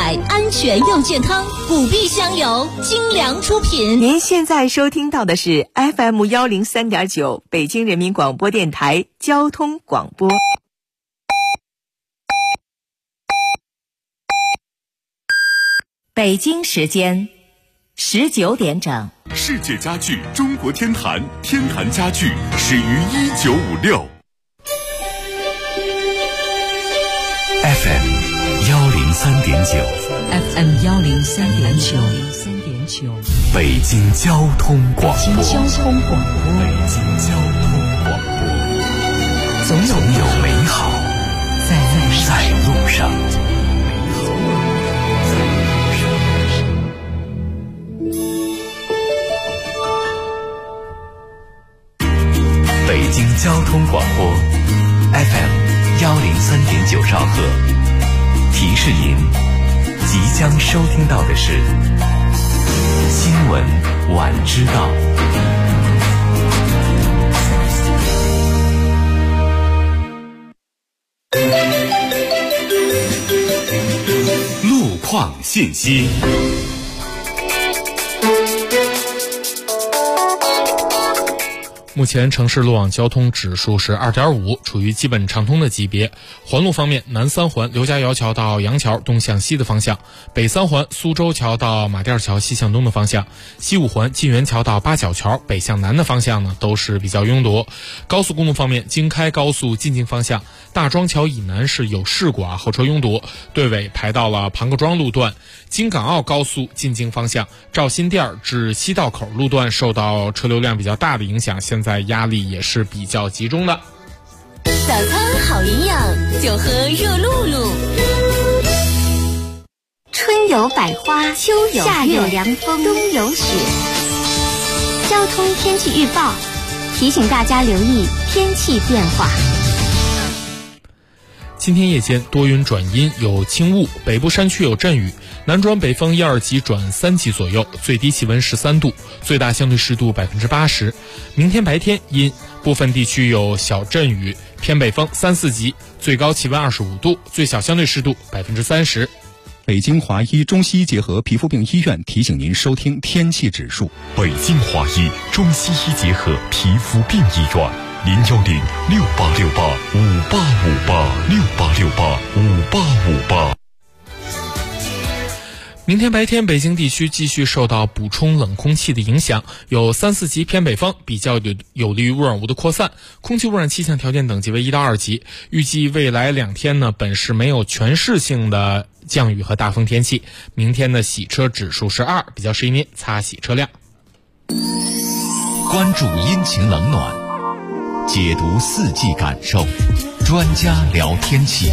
彩，安全又健康，古碧香油精良出品。 您现在收听到的是 FM103.9 北京人民广播电台交通广播。北京时间19点整。 世界家具中国天坛，天坛家具始于1956。FM103.9 FM103.9 北京交通广播。 北京交通广播。 总有美好在路上。北京交通广播 FM103.9兆赫，提示您即将收听到的是新闻晚知道。路况信息。 目前城市路网交通指数是 2.5， 处于基本畅通的级别。环路方面，南三环刘家窑桥到杨桥东向西的方向，北三环苏州桥到马甸桥西向东的方向，西五环晋源桥到八角桥北向南的方向呢都是比较拥堵。高速公路方面，京开高速进京方向大庄桥以南是有事故后车拥堵，队尾排到了庞各庄路段。京港澳高速进京方向赵新店至西道口路段受到车流量比较大的影响，现在压力也是比较集中的。 早餐好营养，就喝热露露。 春有百花，秋有夏有凉风，冬有雪。交通天气预报提醒大家留意天气变化。 今天夜间多云转阴，有轻雾，北部山区有阵雨，南转北风1、2级转3级左右，最低气温13度，最大相对湿度80%。明天白天阴，部分地区有小阵雨，偏北风3、4级，最高气温25度，最小相对湿度30%。 北京华医中西医结合皮肤病医院提醒您收听天气指数。 北京华医中西医结合皮肤病医院，010-6868-5858，6868-5858。 明天白天，北京地区继续受到补充冷空气的影响，有3、4级偏北风，比较有利于污染物的扩散，空气污染气象条件等级为1到2级。预计未来2天呢，本市没有全市性的降雨和大风天气。明天的洗车指数是2，比较适宜您擦洗车辆。 关注阴晴冷暖，解读四季感受，专家聊天气。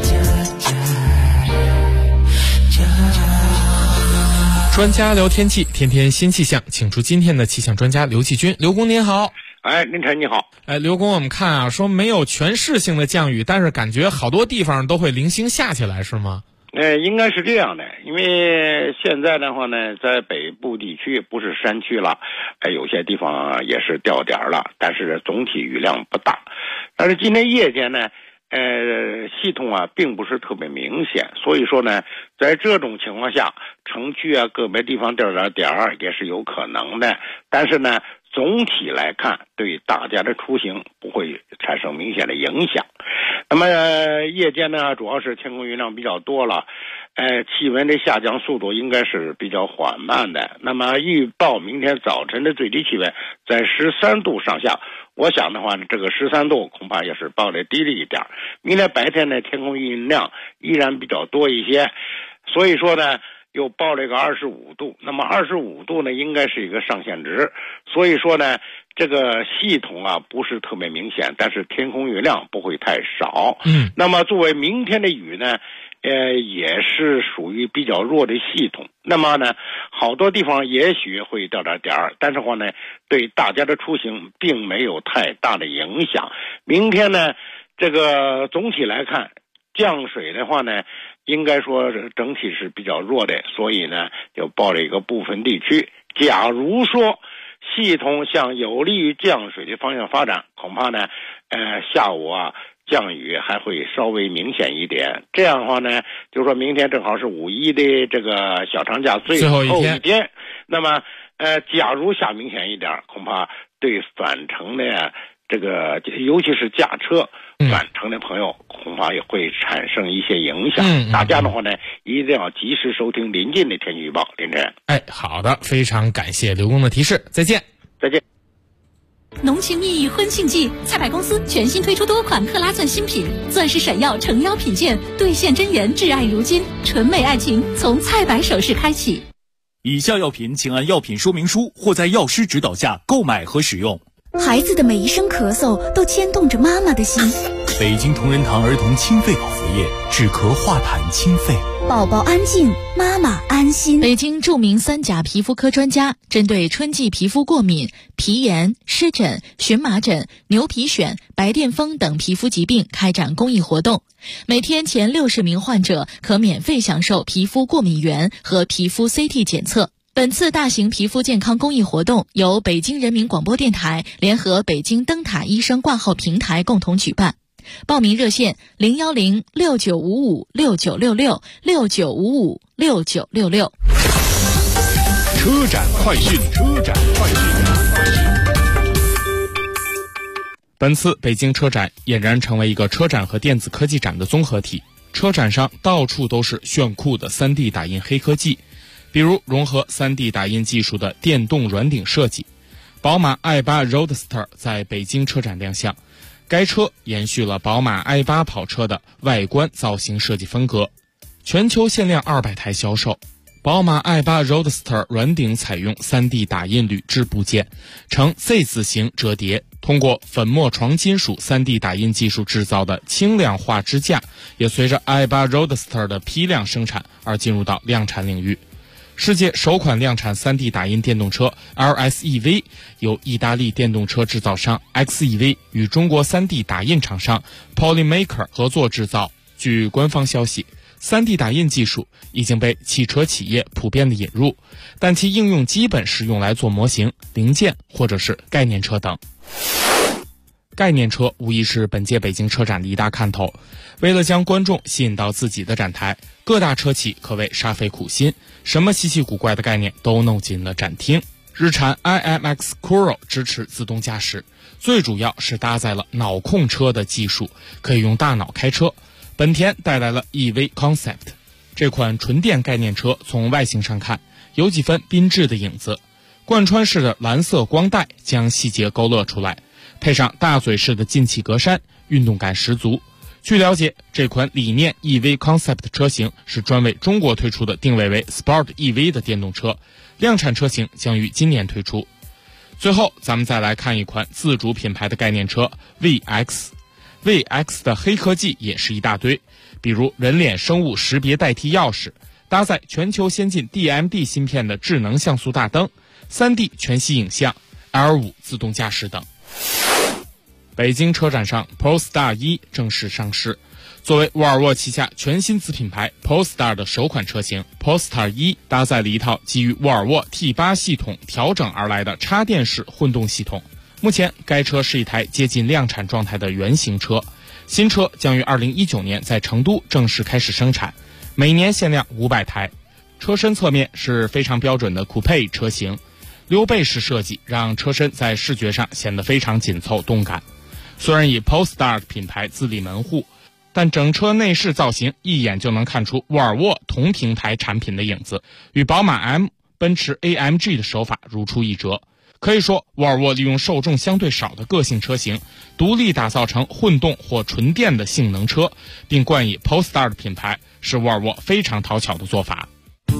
专家聊天气，天天新气象，请出今天的气象专家刘继军。刘工您好。 林晨你好。 刘工，我们看说没有全市性的降雨，但是感觉好多地方都会零星下起来，是吗？ 应该是这样的，因为现在的话呢，在北部地区不是山区了，有些地方也是掉点了，但是总体雨量不大。但是今天夜间呢，系统并不是特别明显，所以说呢，在这种情况下，城区个别地方掉点也是有可能的。但是呢，总体来看，对大家的出行不会产生明显的影响。那么夜间呢，主要是天空云量比较多了，气温的下降速度应该是比较缓慢的。那么预报明天早晨的最低气温在13度上下，我想的话呢，这个13度恐怕也是报的低了一点。明天白天呢，天空云量依然比较多一些，所以说呢，又报了一个25度。那么25度呢，应该是一个上限值，所以说呢，这个系统不是特别明显，但是天空云量不会太少。那么作为明天的雨呢，也是属于比较弱的系统。那么呢，好多地方也许会掉点儿，但是话呢，对大家的出行并没有太大的影响。明天呢，这个总体来看，降水的话呢，应该说整体是比较弱的，所以呢，就报了一个部分地区。假如说系统向有利于降水的方向发展，恐怕呢，下午降雨还会稍微明显一点。这样的话呢，就说明天正好是五一的这个小长假最后一天，那么假如下明显一点，恐怕对返程的这个尤其是驾车返程的朋友恐怕也会产生一些影响。大家的话呢，一定要及时收听临近的天气预报。凌晨， 好的，非常感谢刘工的提示，再见。 再见。 浓情蜜意婚庆季，菜百公司全新推出多款克拉钻新品，钻石闪耀诚邀品鉴，兑现真言挚爱如今，纯美爱情从菜百首饰开启。 以下药品请按药品说明书或在药师指导下购买和使用。 孩子的每一声咳嗽都牵动着妈妈的心。 北京同仁堂儿童清肺口服液，止咳化痰清肺， 宝宝安静，妈妈安心。 北京著名3甲皮肤科专家针对春季皮肤过敏、皮炎、湿疹、荨麻疹、牛皮癣、白癜风等皮肤疾病开展公益活动，每天前60名患者可免费享受皮肤过敏原和皮肤 CT 检测。本次大型皮肤健康公益活动由北京人民广播电台联合北京灯塔医生挂号平台共同举办。报名热线010-6955-6966，6955-6966。 车展快讯， 本次北京车展俨然成为一个车展和电子科技展的综合体。车展上到处都是炫酷的 3D 打印黑科技，比如融合 3D 打印技术的电动软顶设计。宝马 i8 Roadster 在北京车展亮相，该车延续了宝马 i8 跑车的外观造型设计风格，全球限量200台销售。宝马 i8 Roadster 软顶采用 3D 打印铝制部件，呈 Z 字形折叠，通过粉末床金属 3D 打印技术制造的轻量化支架，也随着 i8 Roadster 的批量生产而进入到量产领域。世界首款量产 3D 打印电动车 LSEV 由意大利电动车制造商 XEV 与中国 3D 打印厂商 Polymaker 合作制造。据官方消息， 3D 打印技术已经被汽车企业普遍的引入，但其应用基本是用来做模型、零件或者是概念车等。概念车无疑是本届北京车展的一大看头，为了将观众吸引到自己的展台，各大车企可谓煞费苦心，什么稀奇古怪的概念都弄进了展厅。日产 IMX Coral 支持自动驾驶，最主要是搭载了脑控车的技术，可以用大脑开车。本田带来了 EV Concept， 这款纯电概念车从外形上看有几分缤智的影子，贯穿式的蓝色光带将细节勾勒出来，配上大嘴式的进气格栅，运动感十足。据了解，这款理念 EV Concept 车型是专为中国推出的，定位为 Sport EV 的电动车，量产车型将于今年推出。最后咱们再来看一款自主品牌的概念车 VX 的黑科技也是一大堆，比如人脸生物识别代替钥匙，搭载全球先进 DMD 芯片的智能像素大灯， 3D 全息影像， L5 自动驾驶等。北京车展上 Polestar 1正式上市，作为沃尔沃旗下全新子品牌 Polestar 的首款车型， Polestar 1搭载了一套基于沃尔沃 T8 系统调整而来的插电式混动系统。目前该车是一台接近量产状态的原型车，新车将于2019年在成都正式开始生产，每年限量500台。车身侧面是非常标准的 Coupe 车型，溜背式设计让车身在视觉上显得非常紧凑动感。虽然以 Polestar 品牌自立门户，但整车内饰造型一眼就能看出沃尔沃同平台产品的影子，与宝马 M、奔驰 AMG 的手法如出一辙。可以说，沃尔沃利用受众相对少的个性车型，独立打造成混动或纯电的性能车，并冠以 Polestar 的品牌，是沃尔沃非常讨巧的做法。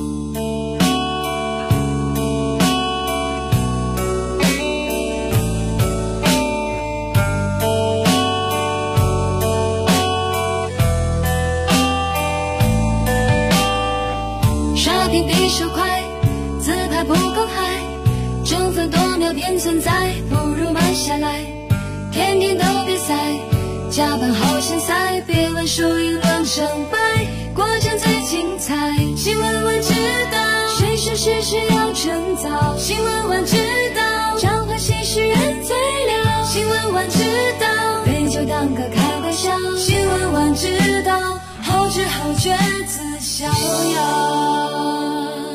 刷屏比手快，自拍不够嗨，争分夺秒便存在，不如慢下来，天天都比赛，加班好像赛，别问输赢论胜败，过程最精彩。新闻晚知道，谁说事实要趁早，新闻晚知道，召唤新诗人最了，新闻晚知道，杯酒当歌开玩笑。 想，新闻晚知道，后知后觉自逍遥。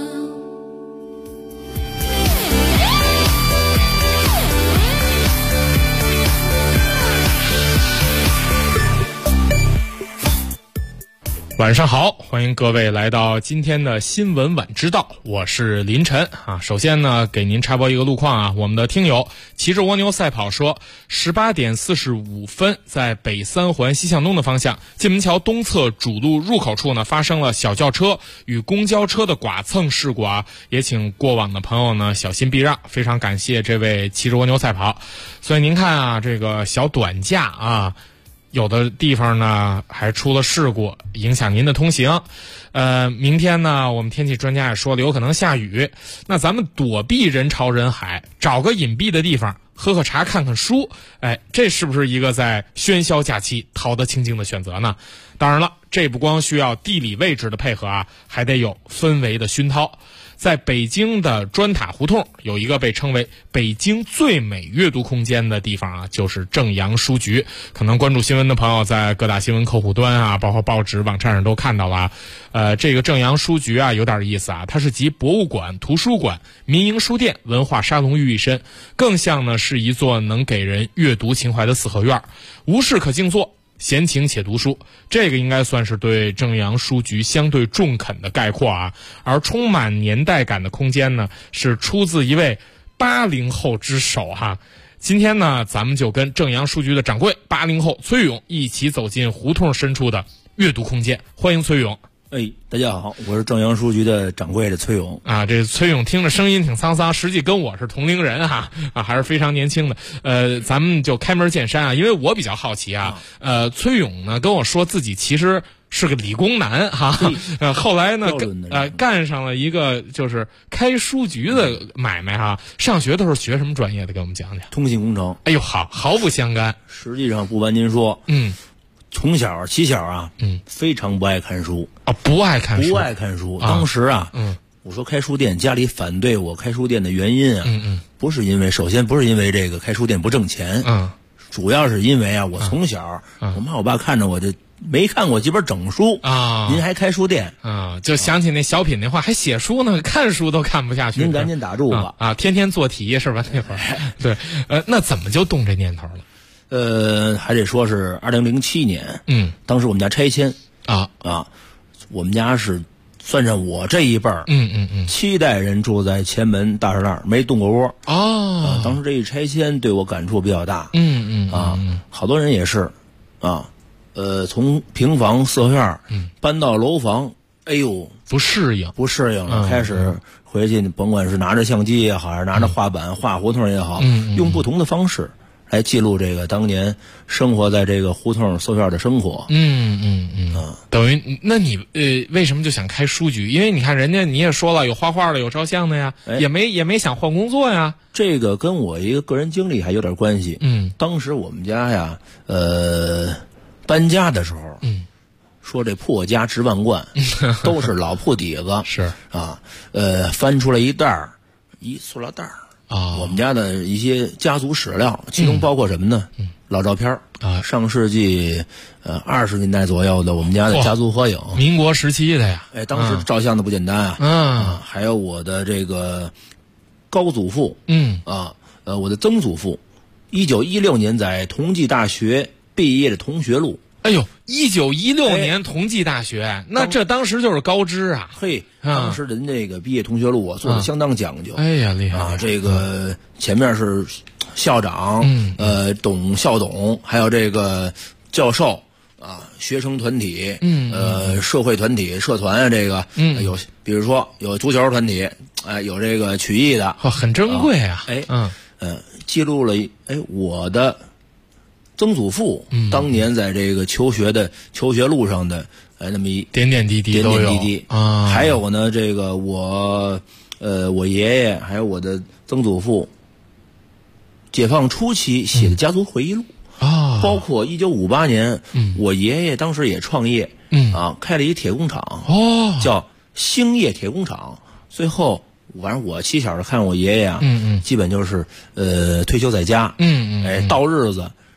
晚上好，欢迎各位来到今天的新闻晚知道，我是林晨啊。首先呢，给您插播一个路况啊，我们的听友骑着蜗牛赛跑说，18点45分，在北三环西向东的方向，进门桥东侧主路入口处呢，发生了小轿车与公交车的剐蹭事故啊，也请过往的朋友呢小心避让。非常感谢这位骑着蜗牛赛跑。所以您看啊，这个小短假啊，有的地方呢还出了事故，影响您的通行。明天呢，我们天气专家也说了，有可能下雨。那咱们躲避人潮人海，找个隐蔽的地方喝喝茶看看书，这是不是一个在喧嚣假期逃得清静的选择呢？当然了，这不光需要地理位置的配合啊，还得有氛围的熏陶。在北京的砖塔胡同有一个被称为北京最美阅读空间的地方啊，就是正阳书局。可能关注新闻的朋友在各大新闻客户端啊，包括报纸网站上都看到了这个正阳书局啊有点意思啊，它是集博物馆、图书馆、民营书店、文化沙龙于一身，更像呢是一座能给人阅读情怀的四合院，无事可静坐，闲情且读书，这个应该算是对正阳书局相对中肯的概括啊。而充满年代感的空间呢，是出自一位80后之手哈。今天呢，咱们就跟正阳书局的掌柜80后崔勇一起走进胡同深处的阅读空间，欢迎崔勇。 大家好，我是正阳书局的掌柜的崔勇啊。这崔勇听着声音挺沧桑，实际跟我是同龄人哈还是非常年轻的。咱们就开门见山啊，因为我比较好奇啊。崔勇呢跟我说自己其实是个理工男哈，后来呢干上了一个就是开书局的买卖哈。上学的时候学什么专业的？给我们讲讲。 通信工程。 哎呦，毫不相干。 实际上不瞒您说，从小起小啊，非常不爱看书啊，不爱看书。当时啊，我说开书店，家里反对我开书店的原因啊，首先不是因为这个开书店不挣钱，主要是因为啊，我从小，我妈我爸看着我就没看过几本整书啊，您还开书店啊，就想起那小品那话，还写书呢，看书都看不下去。 您赶紧打住吧啊，天天做题是吧？那会儿对，那怎么就动这念头了？ 还得说是2007年，当时我们家拆迁我们家是算上我这一辈儿，7代人住在前门大栅栏，没动过窝当时这一拆迁对我感触比较大，好多人也是从平房四合院搬到楼房，哎呦， 不适应了，开始回去甭管是拿着相机也好，还是拿着画板画胡同也好，用不同的方式来记录这个当年生活在这个胡同四合院的生活。 等于那你为什么就想开书局？因为你看人家你也说了，有画画的，有照相的呀，也没想换工作呀。 这个跟我一个个人经历还有点关系。当时我们家呀，搬家的时候，说这破家值万贯，都是老铺底子， 是翻出来一塑料袋我们家的一些家族史料，其中包括什么呢？老照片上世纪20年代左右的我们家的家族合影， 民国时期的呀。 当时照相的不简单还有我的这个高祖父，我的曾祖父，1916年在同济大学毕业的同学录。 哎呦，1916年同济大学，那这当时就是高知啊！ 当时人这个毕业同学录做的相当讲究。 哎呀，厉害这个前面是校长，校董，还有这个教授学生团体，社会团体、社团这个，有比如说有足球团体，有这个曲艺的， 很珍贵啊！ 记录了我的曾祖父当年在这个求学路上的那么一点点滴滴都有还有呢，这个我爷爷还有我的曾祖父解放初期写的家族回忆录包括1958年我爷爷当时也创业开了一铁工厂叫兴业铁工厂，最后反正我起小的看我爷爷基本就是退休在家，到日子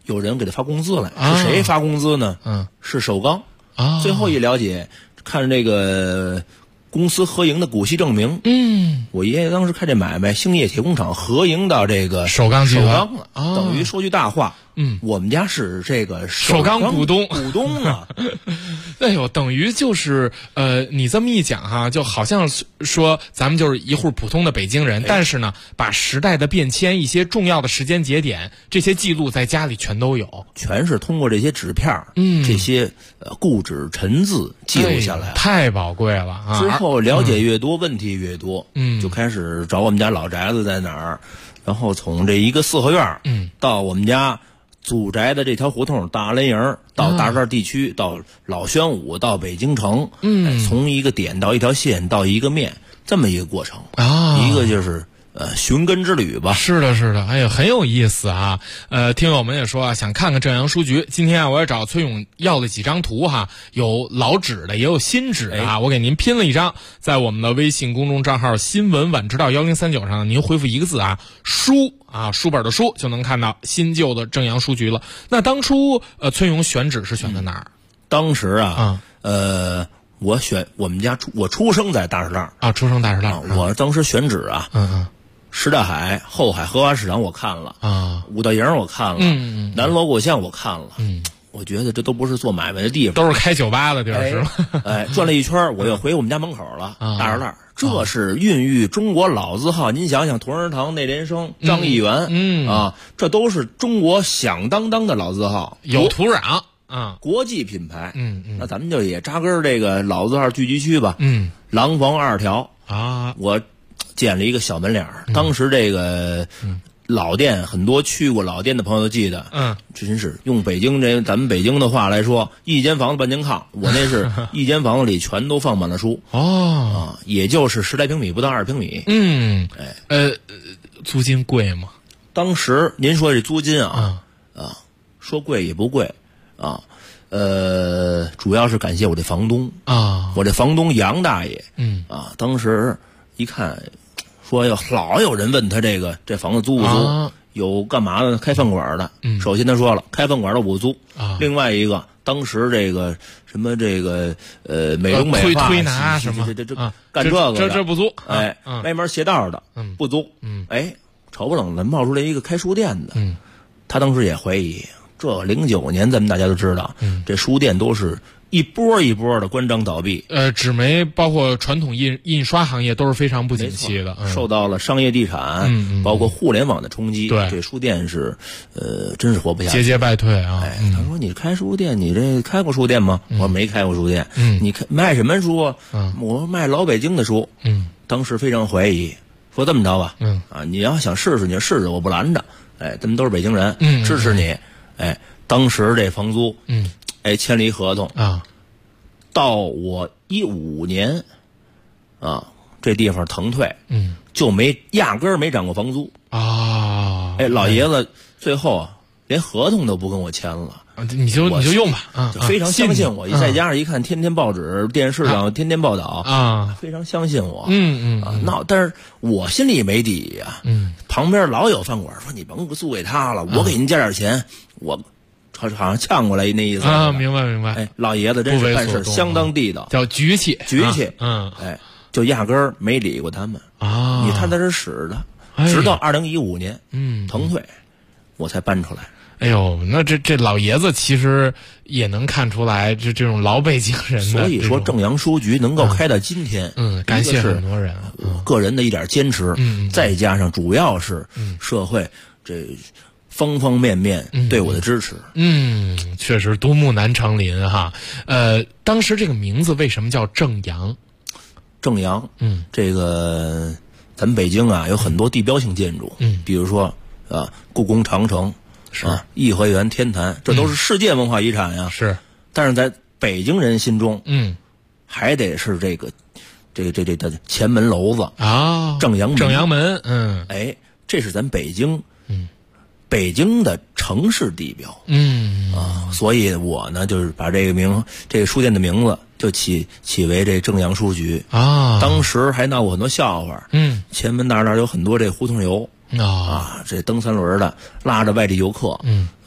有人给他发工资来，是谁发工资呢？是首钢。最后一了解，看这个公司合营的股息证明。我爷爷当时看这买卖，兴业铁工厂合营到这个首钢了，等于说句大话，我们家是这个首钢股东啊。 哎呦，等于就是你这么一讲哈，就好像说咱们就是一户普通的北京人，但是呢，把时代的变迁、一些重要的时间节点，这些记录在家里全都有， 全是通过这些纸片，这些固纸陈字记录下来， 太宝贵了啊！ 之后了解越多，问题越多，就开始找我们家老宅子在哪儿，然后从这一个四合院，到我们家祖宅的这条胡同大安营，到大栅地区，到老宣武，到北京城，从一个点到一条线到一个面，这么一个过程一个就是寻根之旅吧。 是的，是的，哎呀，很有意思啊。听友们也说啊，想看看正阳书局。今天啊，我也找崔勇要了几张图哈，有老纸的，也有新纸的啊。我给您拼了一张，在我们的微信公众账号新闻晚知道1039上，您回复一个字啊，书啊，书本的书，就能看到新旧的正阳书局了。那当初崔勇选址是选在哪儿？ 当时啊，我们家我出生在大石栏啊，出生大石栏。 我当时选址啊，什刹海、后海荷花市场我看了啊，五道营我看了，南锣鼓巷我看了，我觉得这都不是做买卖的地方， 都是开酒吧的地儿，是吗？ 转了一圈，我又回我们家门口了，大石栏。这是孕育中国老字号，您想想，同仁堂、内联升、张义元，这都是中国响当当的老字号， 有土壤国际品牌。那咱们就也扎根这个老字号聚集区吧。廊坊2条啊，我建了一个小门脸儿。当时这个老店，很多去过老店的朋友都记得，真是用咱们北京的话来说，一间房子半间炕，我那是一间房子里全都放满了书也就是10来平米，不到20平米。 租金贵吗？ 当时您说这租金说贵也不贵主要是感谢我这房东我这房东杨大爷当时一看说老有人问他这房子租不租有干嘛的，开饭馆的首先他说了，开饭馆的我租另外一个当时这个什么这个美容美发推拿什么干这个这不租歪门邪道的不租瞅不冷的冒出来一个开书店的他当时也怀疑，这09年咱们大家都知道这书店都是一波一波的关张倒闭， 纸媒包括传统印刷行业都是非常不景气的， 受到了商业地产包括互联网的冲击，这书店是真是活不下去， 节节败退啊。 他说你开书店，你这开过书店吗？我说没开过书店。你卖什么书？我卖老北京的书。当时非常怀疑，说这么着吧，你要想试试你就试试，我不拦着。咱们都是北京人，支持你。当时这房租签了一合同到我15年这地方腾退就压根儿没涨过房租老爷子最后连合同都不跟我签了， 你就用吧就非常相信我，再加上一看天天报纸电视上天天报道非常相信我但是我心里没底呀旁边老有饭馆说你甭租给他了，我给您加点钱，我好像呛过来那意思明白老爷子真是办事相当地道， 叫局气就压根儿没理过他们你看他是使的直到2015年腾退我才搬出来。 哎呦，那这老爷子其实也能看出来这种老北京人的， 所以说正阳书局能够开到今天感谢很多人我个人的一点坚持再加上主要是社会这方方面面对我的支持确实独木难成林哈。当时这个名字为什么叫正阳？ 正阳这个咱们北京有很多地标性建筑比如说故宫长城颐和园天坛，这都是世界文化遗产呀是， 但是在北京人心中还得是这前门楼子正阳门这是咱北京北京的城市地标所以我呢就是把这个书店的名字就起为这正阳书局当时还闹过很多笑话前门大栅有很多这胡同游这蹬3轮的拉着外地游客对，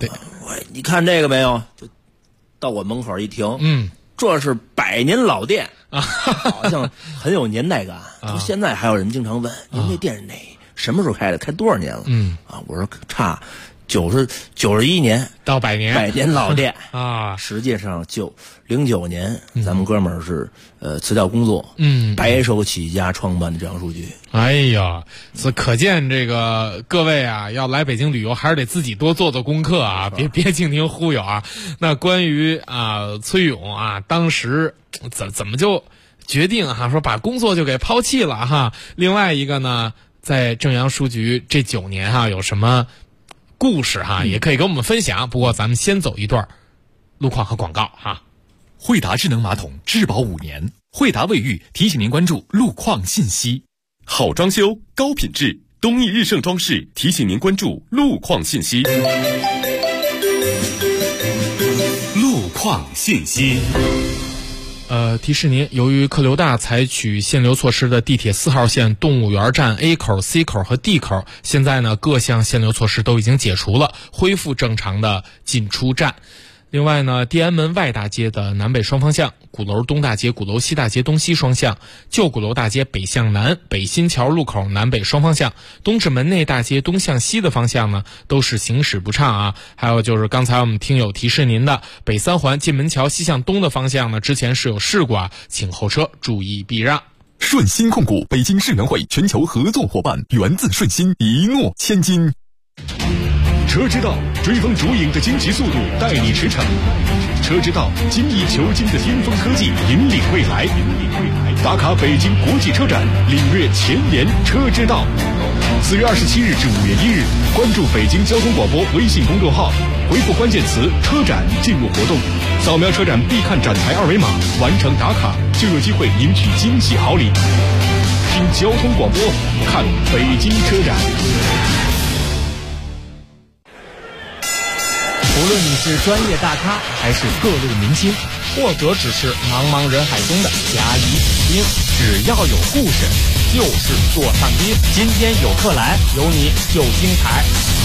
你看这个没有？就到我门口一停，这是100年老店啊，好像很有年代感。到现在还有人经常问，您这店什么时候开的？开多少年了？我说差91年到100年 ，100年老店啊。 实际上就09年，咱们哥们儿是辞掉工作，白手起家创办的这样数据。 哎呀，可见这个各位啊，要来北京旅游还是得自己多做做功课啊，别净听忽悠啊。那关于崔勇啊，当时怎么就决定说把工作就给抛弃了哈？另外一个呢，在正阳书局这9年有什么故事也可以跟我们分享。不过咱们先走一段路况和广告哈。 惠达智能马桶质保5年，惠达卫浴提醒您关注路况信息。好装修高品质，东义日盛装饰提醒您关注路况信息。路况信息。 提示您，由于客流大，采取限流措施的地铁4号线动物园站 A 口、C 口和 D 口，现在呢各项限流措施都已经解除了，恢复正常的进出站。另外呢，地安门外大街的南北双方向，鼓楼东大街、鼓楼西大街东西双向，旧鼓楼大街北向南、北新桥路口南北双方向，东直门内大街东向西的方向呢，都是行驶不畅啊。还有就是刚才我们听友提示您的北3环进门桥西向东的方向呢，之前是有事故请后车注意避让。 顺心控股，北京世能会全球合作伙伴，源自顺心，一诺千金。 车之道，追风逐影的惊奇速度，带你驰骋。车之道，精益求精的巅峰科技，引领未来。打卡北京国际车展，领略前沿车之道。4月27日至5月1日，关注北京交通广播微信公众号，回复关键词“车展”进入活动，扫描车展必看展台2维码，完成打卡就有机会赢取惊喜好礼。听交通广播，看北京车展。 无论你是专业大咖还是各路明星，或者只是茫茫人海中的甲乙丙丁，只要有故事就是座上宾。今天有客来，有你就精彩。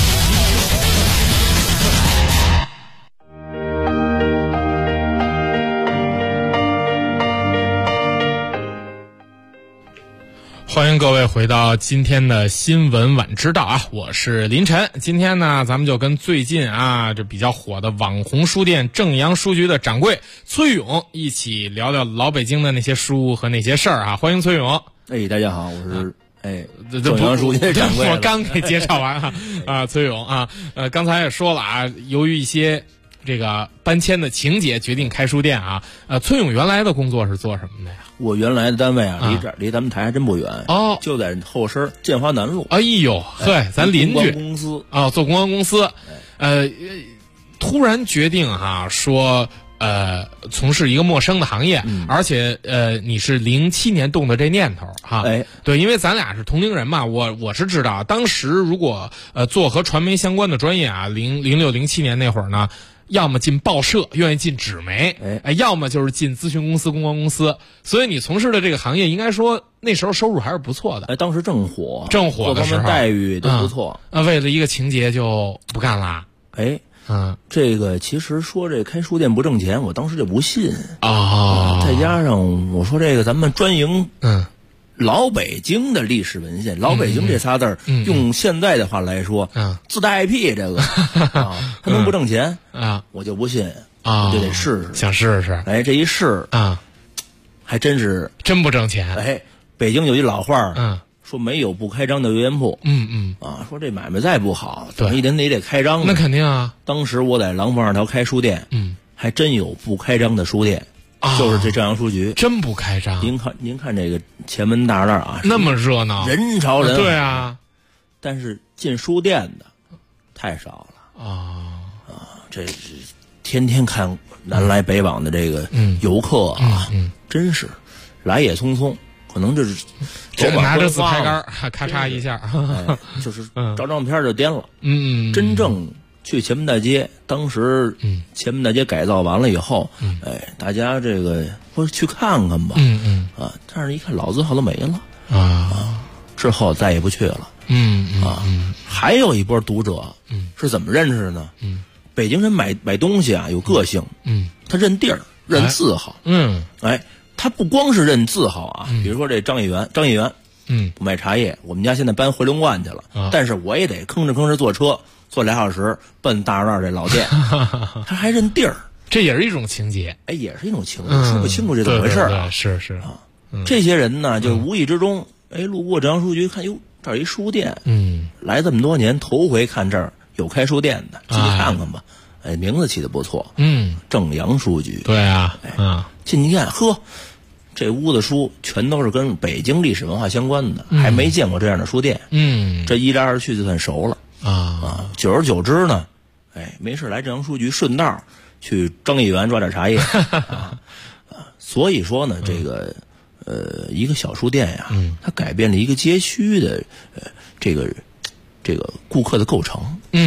欢迎各位回到今天的新闻晚知道我是林晨。今天呢，咱们就跟最近这比较火的网红书店正阳书局的掌柜崔勇一起聊聊老北京的那些书和那些事儿欢迎崔勇。 大家好，我是正阳书局的掌柜。 我刚给介绍完崔勇刚才也说了由于一些这个搬迁的情节决定开书店崔勇原来的工作是做什么的呀？ 我原来的单位离咱们台还真不远就在后身建华南路。 哎呦嘿，咱邻居。 公关公司做公关公司，突然决定说从事一个陌生的行业，而且你是07年动的这念头对，因为咱俩是同龄人嘛，我是知道，当时如果做和传媒相关的专业06、07年那会儿呢，要么进报社，愿意进纸媒，要么就是进咨询公司、公关公司。所以你从事的这个行业，应该说那时候收入还是不错的。 当时正火的时候， 待遇都不错。 为了一个情节就不干了。 这个其实说这开书店不挣钱，我当时就不信再加上我说这个咱们专营老北京的历史文献，老北京这仨字儿，用现在的话来说，自带 IP 这个他能不挣钱我就不信我就得试试， 想试试。 这一试还真是真不挣钱。 北京有一老话说没有不开张的油盐铺。说这买卖再不好，一定得开张。 那肯定当时我在廊坊2条开书店，还真有不开张的书店。就是这正阳书局真不开张。 您看这个前门大栅那么热闹， 人潮人海。 对但是进书店的太少了这是天天看南来北往的这个游客真是来也匆匆，可能就是拿着自拍杆咔嚓一下就是照照片就颠了。真正去前门大街，当时前门大街改造完了以后大家这个说去看看吧但是一看老字号都没了之后再也不去了还有一波读者是怎么认识的呢北京人买东西啊有个性，他认地儿、认字号，他不光是认字号啊，比如说这张议员，不卖茶叶，我们家现在搬回龙观去了，但是我也得吭哧坐车坐2小时奔大栅这老店，他还认地儿， 这也是一种情节， 也是一种情节，说不清楚这怎么回事啊？ 是啊， 这些人呢，就无意之中，路过政央书局，看哟，这儿一书店，来这么多年头回看这儿有开书店的，进去看看吧，名字起得不错，正阳书局， 对啊， 进去一看，呵。这屋子书全都是跟北京历史文化相关的，还没见过这样的书店。这一来二去就算熟了久而久之呢，没事来正阳书局，顺道去张议员抓点茶叶所以说呢，这个一个小书店呀，它改变了一个街区的这个顾客的构成。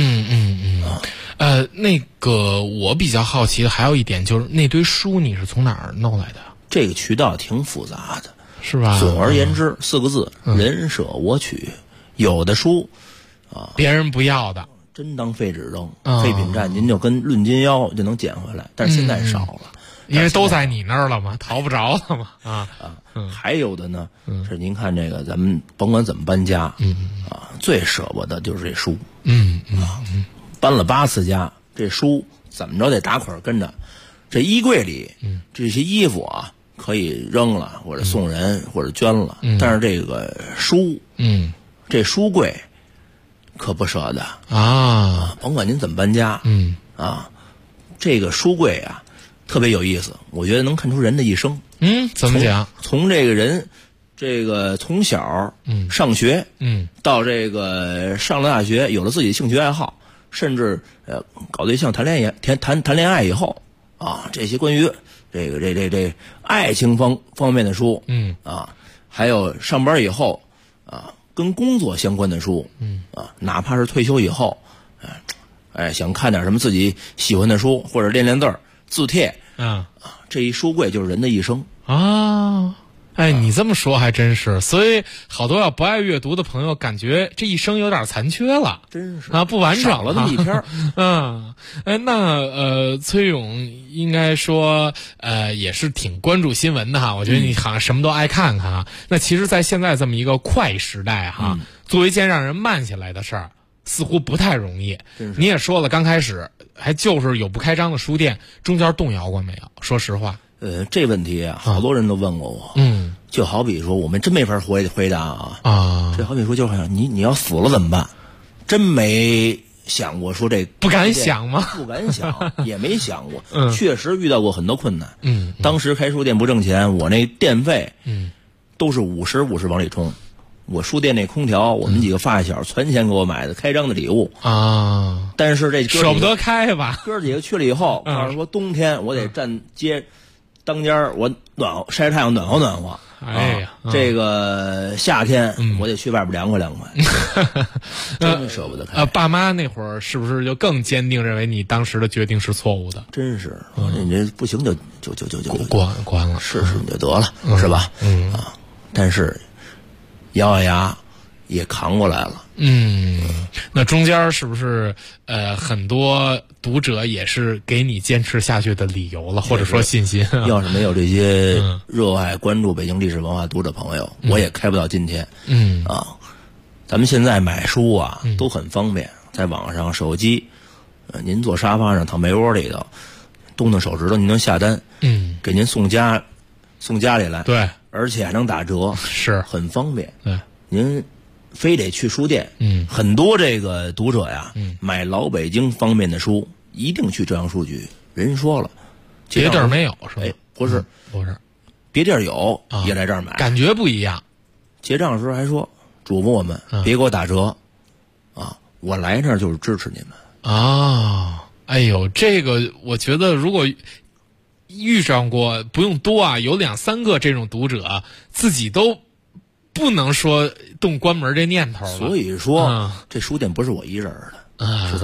那个我比较好奇的还有一点就是那堆书你是从哪儿弄来的？ 这个渠道挺复杂的， 是吧？ 总而言之，4个字：人舍我取。有的书别人不要的， 真当废纸扔，废品站您就跟论斤腰就能捡回来。但是现在少了， 因为都在你那儿了嘛，逃不着了嘛。 还有的呢，是您看这个，咱们甭管怎么搬家，最舍不得就是这书，搬了8次家，这书怎么着得打捆跟着。这衣柜里，这些衣服啊。可以扔了，或者送人，或者捐了。但是这个书，这书柜可不舍得甭管您怎么搬家，这个书柜啊，特别有意思。我觉得能看出人的一生。 怎么讲？ 从这个人，这个从小上学，到这个上了大学，有了自己的兴趣爱好，甚至搞对象、谈恋爱以后这些关于。这爱情方面的书，还有上班以后跟工作相关的书，哪怕是退休以后，想看点什么自己喜欢的书，或者练字儿、字帖，这一书柜就是人的一生你这么说还真是，所以好多要不爱阅读的朋友，感觉这一生有点残缺了， 真是不完整少了那么一篇。 那崔勇应该说也是挺关注新闻的哈，我觉得你好像什么都爱看看那其实，在现在这么一个快时代做一件让人慢下来的事儿，似乎不太容易。你也说了，刚开始还就是有不开张的书店，中间动摇过没有？说实话。 这问题好多人都问过我。就好比说，我们真没法回答这好比说，就是你要死了怎么办？真没想过说这不敢想吗？ 不敢想，也没想过。确实遇到过很多困难。当时开书店不挣钱，我那电费都是50往里冲。我书店那空调，我们几个发小存钱给我买的，开张的礼物但是这舍不得开吧？ 哥几个去了以后，告诉说冬天我得站街当间，我晒太阳暖和。这个夏天我得去外边凉快。真舍不得开。 爸妈那会儿是不是就更坚定认为你当时的决定是错误的？ 真是，你这不行就关了， 试你就得了，是吧？但是咬咬牙也扛过来了。 那中间是不是很多读者也是给你坚持下去的理由了，或者说信心？ 要是没有这些热爱关注北京历史文化读者朋友，我也开不到今天。咱们现在买书都很方便，在网上、手机，您坐沙发上、躺被窝里头，动手指头，您能下单，给您送家里来， 对， 而且还能打折， 是很方便。 对， 您非得去书店，很多这个读者呀，买老北京方面的书，一定去正阳书局。人说了， 别地儿没有是吧？ 不是，别地儿有也在这儿买， 感觉不一样。 结账的时候还说，嘱咐我们别给我打折，我来这儿就是支持你们。 哎呦，这个我觉得如果遇上过不用多有2-3个这种读者，自己都不能说动关门这念头了。 所以说，这书店不是我一人的，是咱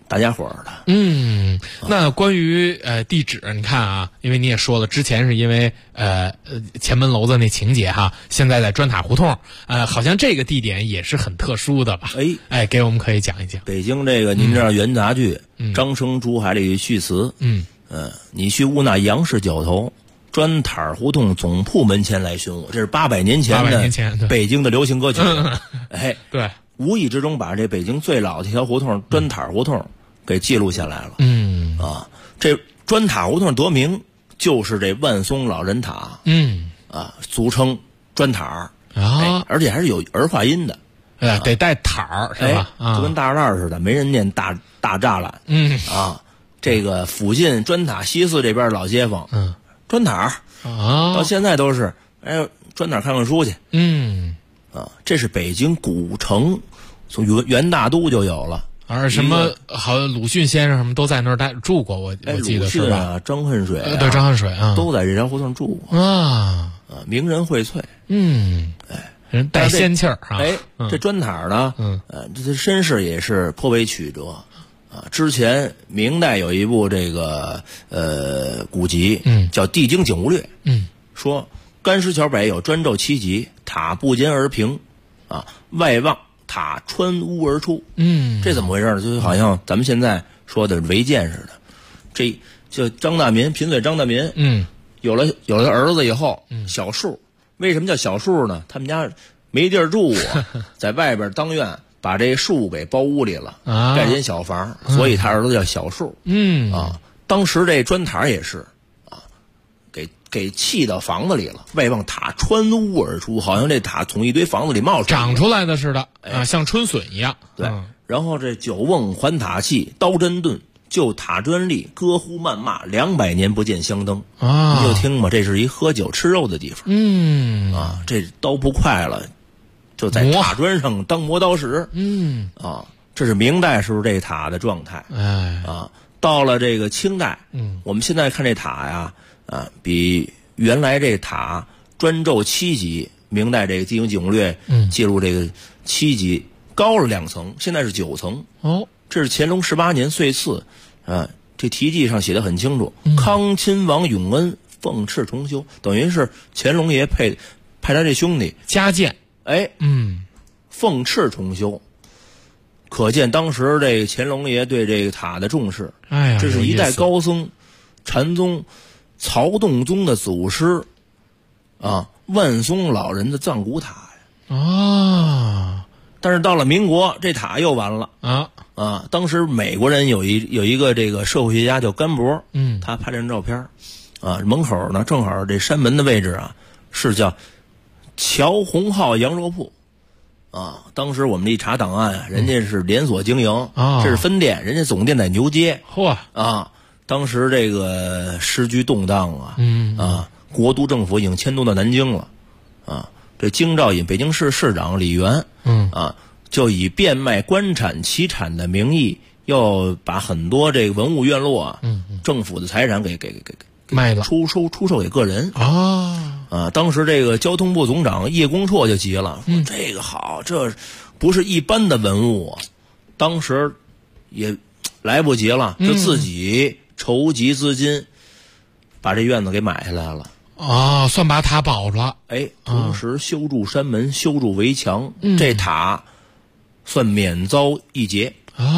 大家伙儿的。 那关于地址，你看啊，因为你也说了，之前是因为前门楼子那情节哈，现在在砖塔胡同，好像这个地点也是很特殊的吧？给我们可以讲一讲。 北京这个您知道元杂剧张生珠海里续词，你去乌那杨氏角头砖塔胡同总铺门前来寻我，这是800年前的北京的流行歌曲。 对， 无意之中把这北京最老的一条胡同砖塔胡同给记录下来了。这砖塔胡同得名就是这万松老人塔，俗称砖塔而且还是有儿化音的， 得带塔儿是吧？ 就跟大栅栏似的，没人念大栅栏。这个附近砖塔西四这边老街坊，砖塔到现在都是砖塔看看书去。这是北京古城，从元大都就有了。 什么好鲁迅先生什么都在那儿住过，我记得是吧？ 张恨水对，张恨水都在这条胡同住过名人荟萃。 人带仙气儿这砖塔呢，这身世也是颇为曲折之前明代有一部这个古籍，叫《地经景物略》，说干石桥北有砖皱7级，塔不坚而平，外望塔穿屋而出。这怎么回事呢？就好像咱们现在说的违建似的。这就张大民，贫嘴张大民，有了儿子以后，小树，为什么叫小树呢？他们家没地儿住在外边当院把这树给包屋里了，盖间小房，所以他儿子叫小树。当时这砖塔也是给砌到房子里了，外望塔穿屋而出，好像这塔从一堆房子里冒出来长出来的似的，像春笋一样。 对，然后这九瓮还塔器，刀针钝，就塔专利，歌呼谩骂，200年不见香灯。你就听吧，这是一喝酒吃肉的地方。这刀不快了，就在塔砖上当磨刀石。这是明代时候这塔的状态。到了这个清代，我们现在看这塔呀，比原来这塔砖皱7级，明代这个《地经景物略》记录这个7级高了2层，现在是9层。这是乾隆18年岁次，这题记上写的很清楚，康亲王永恩奉敕重修，等于是乾隆爷派他这兄弟加建， 奉敕重修，可见当时这个乾隆爷对这个塔的重视。这是一代高僧禅宗曹洞宗的祖师万松老人的藏骨塔呀。但是到了民国，这塔又完了当时美国人有一个这个社会学家叫甘博，他拍了张照片门口呢正好这山门的位置是叫乔洪浩羊肉铺当时我们一查档案人家是连锁经营，这是分店，人家总店在牛街。当时这个时局动荡国都政府已经迁都到南京了这京兆尹北京市市长李元就以变卖官产奇产的名义，要把很多这个文物院落政府的财产给卖了， 出售给个人当时这个交通部总长叶公绰就急了，说这个好，这不是一般的文物当时也来不及了，就自己筹集资金把这院子给买下来了算把塔保了。 同时修筑山门，修筑围墙，这塔算免遭一劫。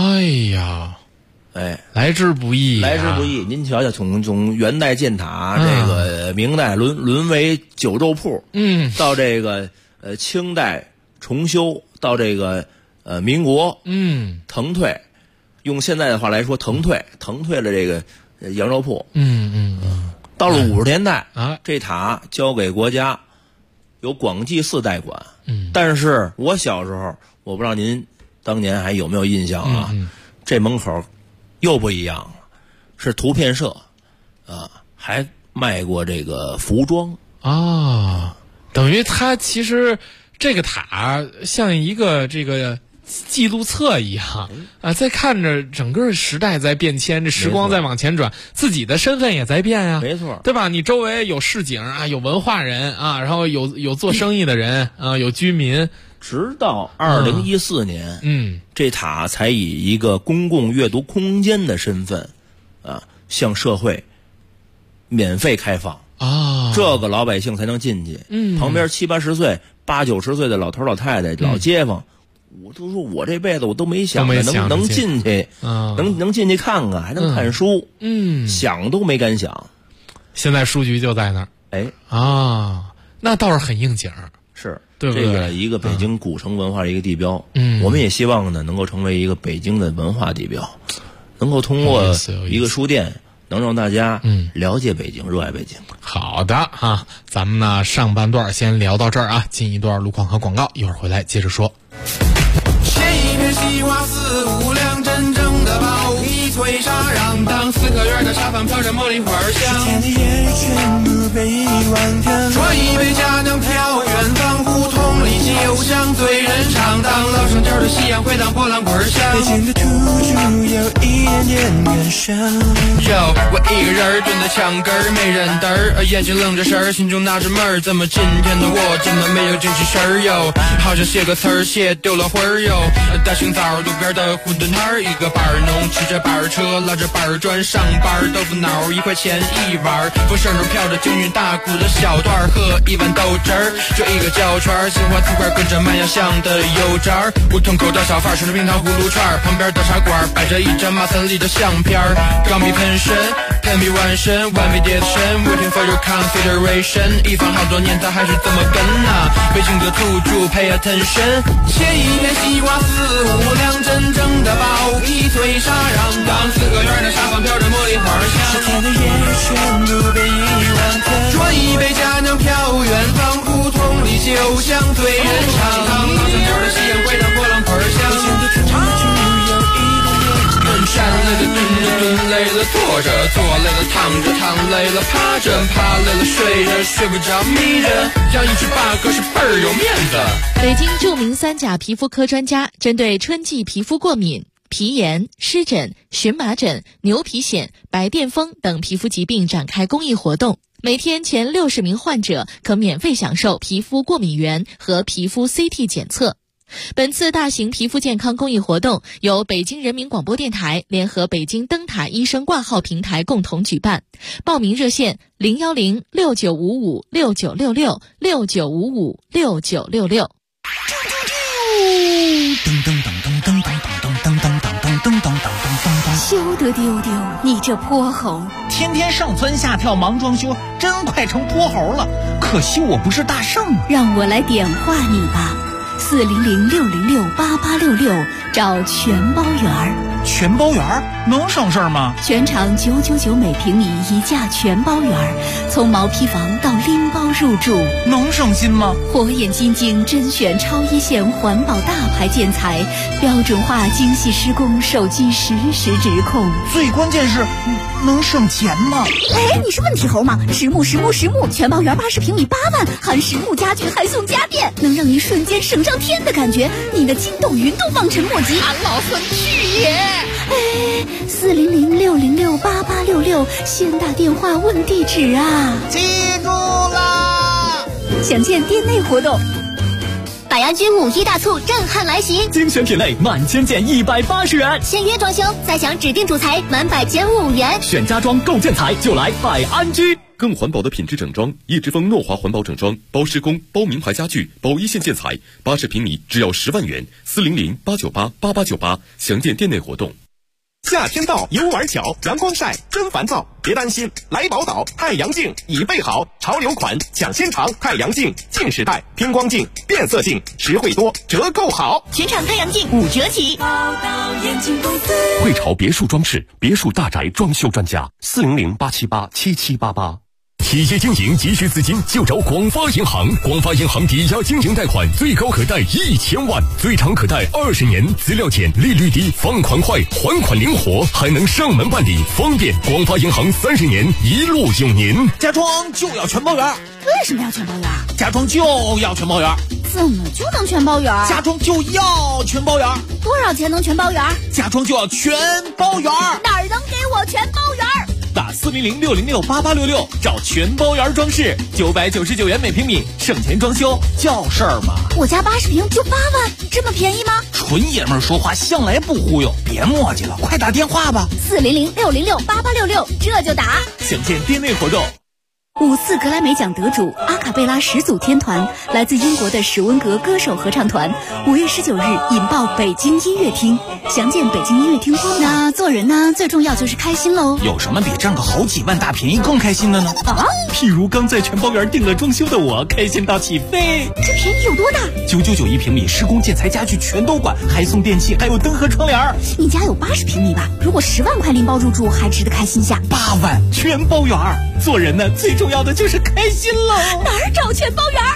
来之不易来之不易。您瞧瞧，从元代建塔，这个明代沦为酒肉铺，到这个清代重修，到这个民国腾退，用现在的话来说腾退了这个羊肉铺。到了50年代这塔交给国家，由广济寺代管。但是我小时候，我不知道您当年还有没有印象这门口又不一样了，是图片社还卖过这个服装等于它其实这个塔像一个这个记录册一样在看着整个时代在变迁，这时光在往前转，自己的身份也在变没错， 对吧？你周围有市井有文化人然后有做生意的人有居民， 直到2014年，这塔才以一个公共阅读空间的身份，向社会免费开放啊，这个老百姓才能进去。旁边70、80岁、80、90岁的老头老太太、老街坊，我都说我这辈子我都没想着能进去，能进去看看，还能看书，想都没敢想。 现在书局就在那儿，那倒是很应景， 是对不对？ 这个一个北京古城文化的一个地标，我们也希望呢能够成为一个北京的文化地标，能够通过一个书店，能让大家了解北京，热爱北京。 好的啊，咱们呢上半段先聊到这儿啊，进一段路况和广告，一会儿回来接着说。 切一片西瓜四五两，真正的宝一催沙瓤，当四合院的沙发飘着茉莉花香，天的夜全部被遗忘掉，转一杯佳酿飘远方，胡同里酒香醉人肠，当老城角的夕阳回荡波浪滚响，北京的土著有一点点感伤。我一个人蹲在墙根儿，没人等儿，眼睛愣着神儿，心中纳着闷儿，怎么今天的我这么没有精气神儿哟？好像写个词儿写丢了魂儿哟。大清早路边的馄饨摊儿，一个板儿农骑着板儿车，拉着板儿砖上班，豆腐脑1块钱一碗，风声中飘着京韵大鼓的小段儿，喝一碗豆汁儿，就一个胶圈儿，青花瓷罐跟着卖洋香的油渣儿，胡同口的小贩吃着冰糖葫芦串儿，旁边的茶馆摆着一张马三立的相片儿，钢笔喷身，pen笔完身，完美叠身 ，waiting for your consideration， 一放好多年他还是这么跟呐，北京的土著 pay attention， 切一片西瓜四五两，真正的宝一催沙瓤，当四合院的沙发飘着茉莉花香，天的夜全部被遗忘掉，转一杯佳酿飘远方，胡同里酒香醉人肠，当老城角的夕阳回荡波浪滚响，站累了蹲着，蹲累了坐着，坐累了躺着，躺累了趴着，趴累了睡着，睡不着眯着，养一只八哥是倍儿有面子。 北京著名3甲皮肤科专家针对春季皮肤过敏、皮炎、湿疹、荨麻疹、牛皮癣、白癜风等皮肤疾病展开公益活动，每天前60名患者可免费享受皮肤过敏原和皮肤 CT 检测。本次大型皮肤健康公益活动由北京人民广播电台联合北京灯塔医生挂号平台共同举办，报名热线010-6955-6966，6955-6966。 休得丢丢，你这泼猴！ 天天上蹿下跳忙装修，真快成泼猴了。可惜我不是大圣啊！ 让我来点化你吧。400-606-8866，找全包园。 全包园能省事吗？ 全场999每平米一价全包园，从毛坯房到拎包入住， 能省心吗？ 火眼金睛甄选超一线环保大牌建材，标准化精细施工，手机实时直控。 最关键是能省钱吗？ 哎，你是问题猴吗？实木全包园80平米8万，含实木家具还送家电，能让你瞬间省上天的感觉，你的筋斗云都望尘莫及。 俺老孙去也！ 哎，400-606-8866，先打电话问地址啊！ 记住啦！ 详见店内活动。 百安居5一大促震撼来袭， 精选品类满千件180元， 签约装修再享指定主材满100减5元， 选家装购建材就来百安居。 更环保的品质整装，一直风诺华环保整装，包施工、包名牌家具、包一线建材，80平米只要10万元，400-898-8898，详见店内活动。 夏天到，游玩巧，阳光晒真烦躁，别担心，来宝岛太阳镜已备好，潮流款抢先尝，太阳镜镜时代偏光镜变色镜，实惠多，折扣好， 全场太阳镜5折起。 宝岛眼镜公司， 汇潮别墅装饰，别墅大宅装修专家，400-878-7788。企业经营急需资金就找广发银行，广发银行抵押经营贷款最高可贷1000万，最长可贷20年，资料简，利率低，放款快，还款灵活，还能上门办理，方便。广发银行30年一路有您。 家装就要全包圆。 为什么要全包圆？ 家装就要全包圆。 怎么就能全包圆？ 家装就要全包圆。 多少钱能全包圆？ 家装就要全包圆。 哪儿能给我全包圆？ 打400-606-8866找全包园装饰，999元每平米，省钱装修叫事儿嘛。 我家80平就8万，这么便宜吗？ 纯爷们儿说话向来不忽悠，别磨叽了，快打电话吧。 400-606-8866，这就打。 详见店内活动。 5次格莱美奖得主阿卡贝拉始祖天团，来自英国的史温格歌手合唱团，5月19日引爆北京音乐厅，详见北京音乐厅官网。那做人呢，最重要就是开心喽。 有什么比挣个好几万大便宜更开心的呢？ 啊， 譬如刚在全包园订了装修的我，开心到起飞。 这便宜有多大 ？999一平米，施工建材家具全都管，还送电器，还有灯和窗帘。 你家有80平米吧？如果10万块拎包入住，还值得开心下。 8万全包园，做人呢最重要的就是开心喽。 哪儿找全包园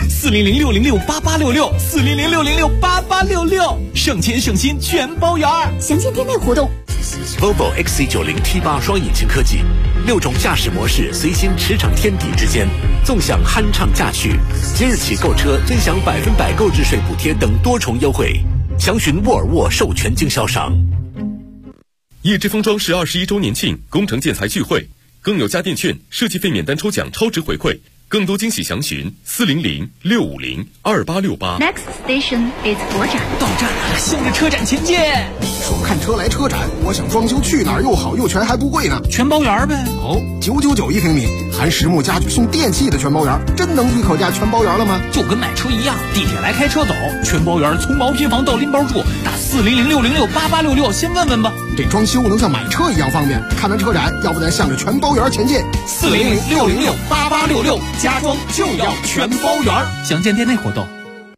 ？400-606-8866，400-606-8866，省钱省心全包园。 详见店内活动。 Volvo XC90 T8双引擎科技，6种驾驶模式随心驰骋天地之间，纵享酣畅驾趣。即日起购车尊享100%购置税补贴等多重优惠，详询沃尔沃授权经销商。 叶之峰装饰21周年庆工程建材聚会，更有家电券、设计费免单抽奖超值回馈，更多惊喜详询400-650-2868。 Next station is 国展。 到站了，向着车展前进。 说看车来车展，我想装修去哪儿又好又全还不贵呢？ 全包园呗。 哦，999一平米，含实木家具送电器的全包园，真能一口价全包园了吗？ 就跟买车一样，地铁来开车走，全包园从毛坯房到拎包住，打400-606-8866，先问问吧。 这装修能像买车一样方便。看完车展，要不咱向着全包园前进。 400-606-8866，家装就要全包园。详见店内活动。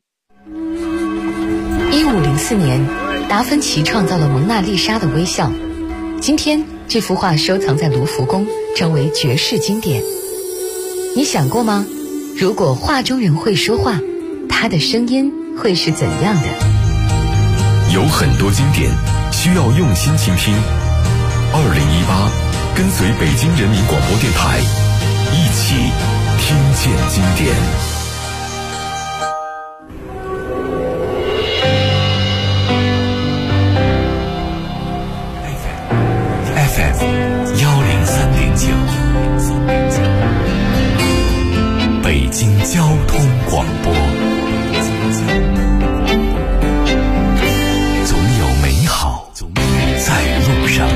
1504年，达芬奇创造了蒙娜丽莎的微笑。今天，这幅画收藏在卢浮宫，成为绝世经典。你想过吗？如果画中人会说话，他的声音会是怎样的？ 有很多经典需要用心倾听。2018，跟随北京人民广播电台，一起听见经典。FM 103.9，北京交通广播。总有美好在路上。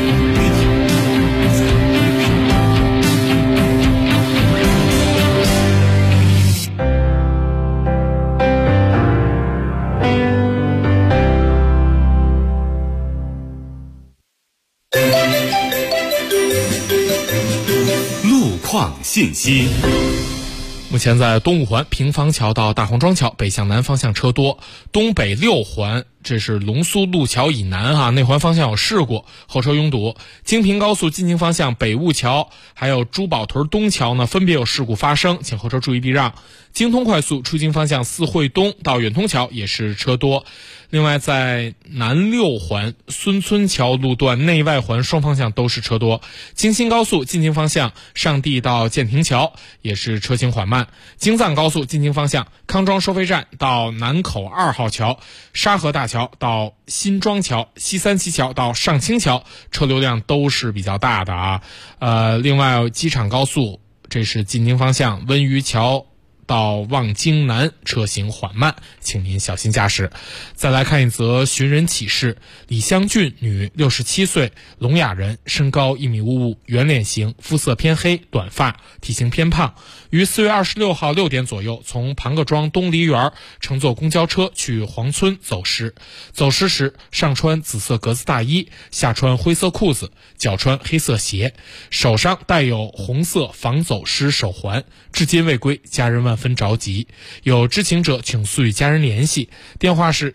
信息。 目前在东五环平房桥到大黄庄桥北向南方向车多，东北6环这是龙苏路桥以南内环方向有事故，后车拥堵。京平高速进京方向北雾桥还有珠宝屯东桥呢分别有事故发生，请后车注意避让。京通快速出京方向四惠东到远通桥也是车多。另外在南6环孙村桥路段内外环双方向都是车多。京新高速进京方向上地到建亭桥也是车行缓慢。京藏高速进京方向康庄收费站到南口2号桥、沙河大桥到新庄桥、西三旗桥到上清桥车流量都是比较大的另外机场高速这是进京方向温榆桥到望京南车行缓慢，请您小心驾驶。再来看一则寻人启事，李香俊，女，67岁，聋哑人，身高1米55，圆脸型，肤色偏黑，短发，体型偏胖，于4月26号6点左右从庞各庄东梨园乘坐公交车去黄村走失。走失时上穿紫色格子大衣，下穿灰色裤子，脚穿黑色鞋，手上带有红色防走失手环，至今未归，家人万分着急。有知情者请速与家人联系，电话是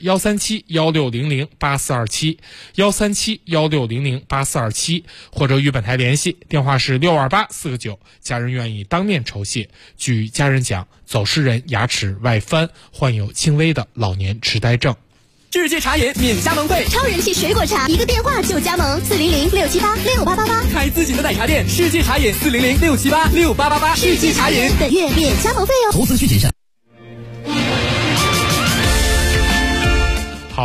137-1600-8427 137-1600-8427，或者与本台联系，电话是628-4个9，家人愿意当面酬谢。据家人讲，走失人牙齿外翻，患有轻微的老年痴呆症。 世界茶饮免加盟费， 超人气水果茶，一个电话就加盟，400-678-6888， 开自己的奶茶店，世界茶饮400-678-6888，世界茶饮本月免加盟费哦。 投资需谨慎。 好，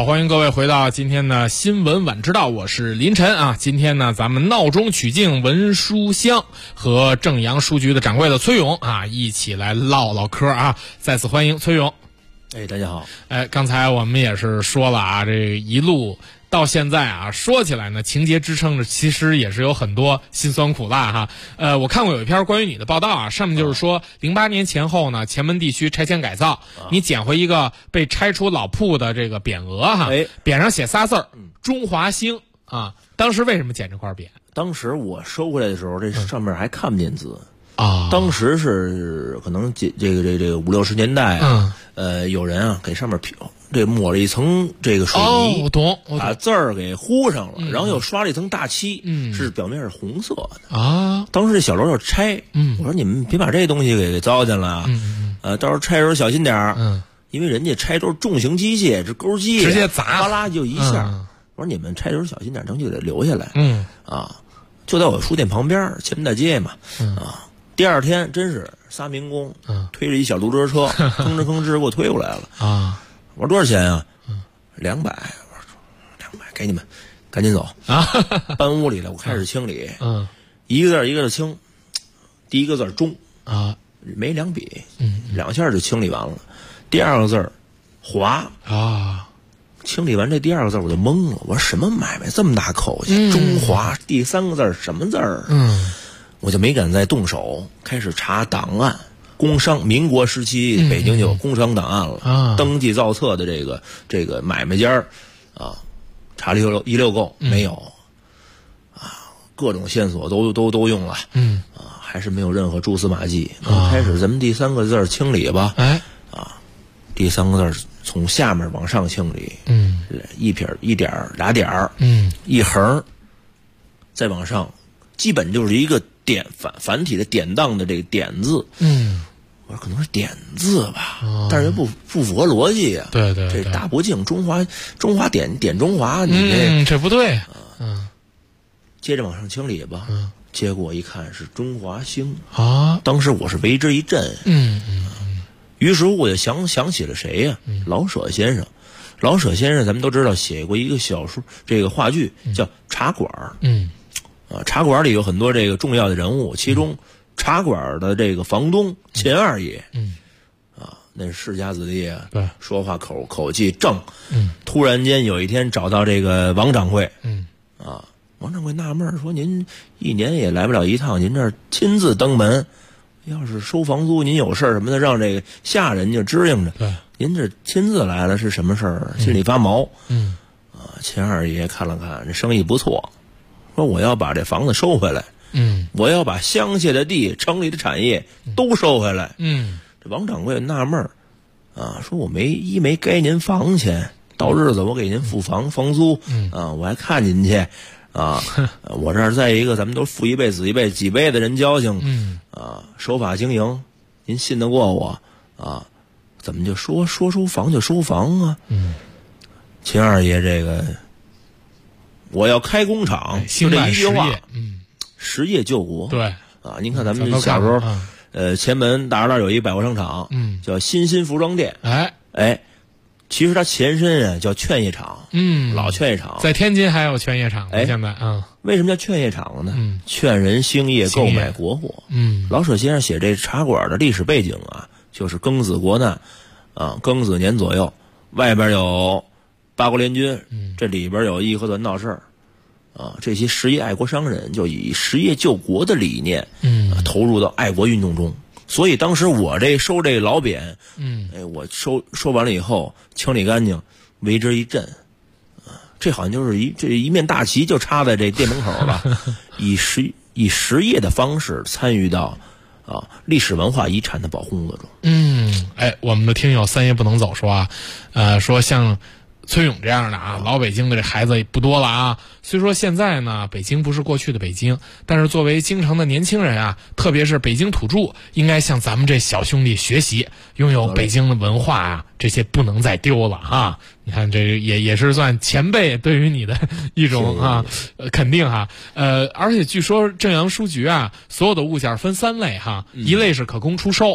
好，欢迎各位回到今天的新闻晚知道，我是林晨啊。今天呢，咱们闹中取静文书乡和正阳书局的掌柜的崔勇啊，一起来唠唠嗑啊。再次欢迎崔勇。 大家好。 刚才我们也是说了啊，这一路到现在啊，说起来呢，情节支撑着其实也是有很多辛酸苦辣哈。我看过有一篇关于你的报道啊，上面就是说08年前后呢，前门地区拆迁改造，你捡回一个被拆除老铺的这个匾额哈，匾上写仨字儿中华兴啊。当时为什么捡这块匾？ 当时我收回来的时候，这上面还看不见字啊。当时是可能这个5、60年代有人啊给上面这抹了一层这个水泥， 我懂， 把字儿给糊上了，然后又刷了一层大漆，是表面是红色的啊。当时这小楼要拆，我说你们别把这东西给糟践了，到时候拆的时候小心点儿，因为人家拆都是重型机械，这钩机直接砸， 哗啦就一下。我说你们拆的时候小心点，争取得留下来，就在我书店旁边前门大街嘛，第二天真是仨民工推着一小路车车，吭哧吭哧给我推过来了啊。我说多少钱啊？200。我说200，给你们，赶紧走啊！搬屋里了，我开始清理，一个字一个字清。第一个字中啊，没2笔，2下就清理完了。第二个字华啊，清理完这第二个字我就懵了，我说什么买卖这么大口气？中华。第三个字什么字儿？我就没敢再动手，开始查档案。工商民国时期，北京就有工商档案了，登记造册的这个买卖家啊，查了一溜够没有啊，各种线索都用了，还是没有任何蛛丝马迹。开始咱们第三个字清理吧，第三个字从下面往上清理，一撇一点俩点儿，一横，再往上，基本就是一个点繁体的典当的这个点字，我说可能是点字吧，但是又不符合逻辑啊。 对， 这大不敬，中华点中华， 你这不对。 接着往上清理吧，结果一看是中华兴啊，当时我是为之一振。于是乎我就想起了谁呀？老舍先生。老舍先生咱们都知道写过一个小说，这个话剧叫《茶馆》。茶馆里有很多这个重要的人物，其中茶馆的这个房东钱二爷，那是世家子弟啊，对，说话口气正，突然间有一天找到这个王掌柜，王掌柜纳闷说：“您一年也来不了一趟，您这儿亲自登门，要是收房租，您有事儿什么的，让这个下人就支应着。对，您这亲自来了是什么事儿？心里发毛。钱二爷看了看，这生意不错。”说我要把这房子收回来，我要把乡下的地、城里的产业都收回来。这王掌柜纳闷说我没该您房钱，到日子我给您付房租，我还看您去，我这儿再一个咱们都父一辈子一辈几辈的人交情，守法经营，您信得过我怎么就说收房就收房啊？秦二爷这个。我要开工厂，就这一句话，实业救国。对您看咱们小时候，前门大栅栏有一百货商场，叫新服装店。其实它前身叫劝业场，老劝业场， 在天津还有劝业场。现在为什么叫劝业场呢？劝人兴业，购买国货。老舍先生写这茶馆的历史背景就是庚子国难，庚子年左右，外边有八国联军，这里边有义和团闹事儿，这些实业爱国商人就以实业救国的理念，投入到爱国运动中。所以当时我收这老匾，我收完了以后清理干净，为之一振，这好像就是这一面大旗就插在这店门口了，以实业的方式参与到历史文化遗产的保护工作中。 我们的听友三爷不能走说说像崔勇这样的老北京的这孩子也不多了虽说现在呢北京不是过去的北京，但是作为京城的年轻人特别是北京土著，应该向咱们这小兄弟学习，拥有北京的文化这些不能再丢了你看这也是算前辈对于你的一种肯定而且据说正阳书局所有的物件分3类一类是可供出售，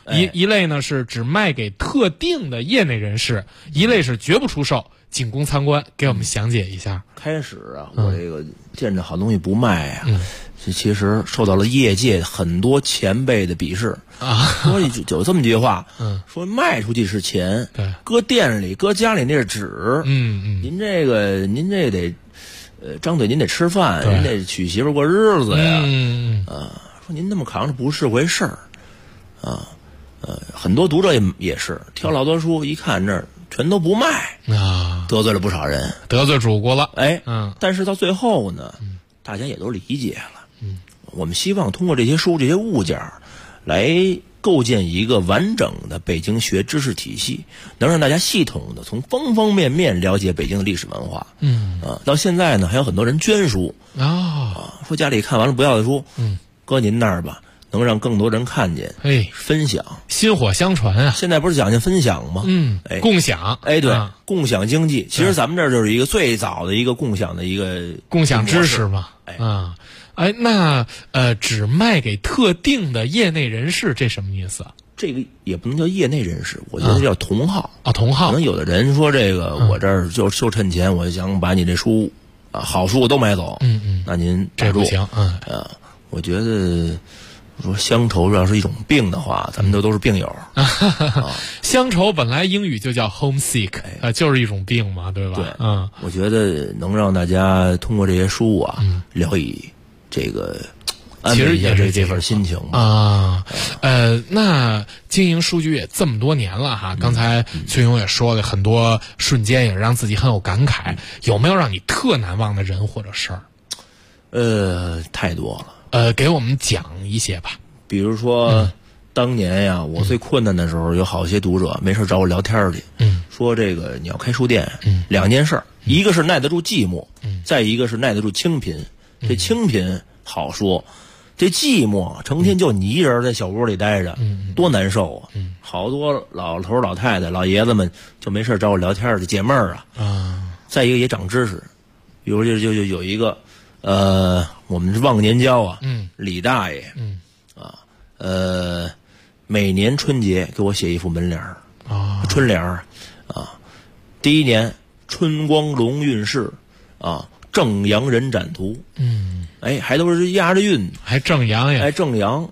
一类呢是只卖给特定的业内人士，一类是绝不出售，仅供参观。给我们详解一下。 开始啊，我这个见着好东西不卖啊，其实受到了业界很多前辈的鄙视啊。 说有这么句话，说卖出去是钱， 对， 搁店里搁家里那是纸。您这得张嘴您得吃饭，您得娶媳妇过日子呀。说您那么扛着不是回事儿啊。很多读者也是挑了好多书，一看这儿全都不卖啊， 得罪了不少人， 得罪主顾了。 但是到最后呢，大家也都理解了。我们希望通过这些书、这些物件来构建一个完整的北京学知识体系，能让大家系统的从方方面面了解北京的历史文化。到现在呢，还有很多人捐书说家里看完了不要的书，搁您那儿吧。能让更多人看见，分享， 薪火相传啊！ 现在不是讲究分享吗？ 共享， 对，共享经济。其实咱们这儿就是一个最早的一个共享的一个共享知识嘛。那只卖给特定的业内人士，这什么意思啊？ 这个也不能叫业内人士，我觉得叫同好啊。同好， 可能有的人说这个我这儿就趁钱，我想把你这书好书都买走。那您这不行。 我觉得。说乡愁要是一种病的话，咱们都是病友。 乡愁本来英语就叫 homesick，就是一种病嘛，对吧？ 对，我觉得能让大家通过这些书啊，聊以这个安慰一下这份心情啊。那经营书局也这么多年了哈，刚才崔勇也说了很多瞬间，也让自己很有感慨。有没有让你特难忘的人或者事儿？太多了。 给我们讲一些吧。 比如说，当年呀，我最困难的时候，有好些读者没事找我聊天去，说这个你要开书店，两件事，一个是耐得住寂寞，再一个是耐得住清贫。这清贫好说，这寂寞成天就你一人在小屋里待着，多难受啊！好多老头老太太老爷子们就没事找我聊天去解闷儿啊。再一个也长知识，比如就有一个。我们是忘年交啊，李大爷，每年春节给我写一副门帘儿春联儿第一年春光龙运势正阳人展图，还都是押着韵， 还正阳呀， 还正阳，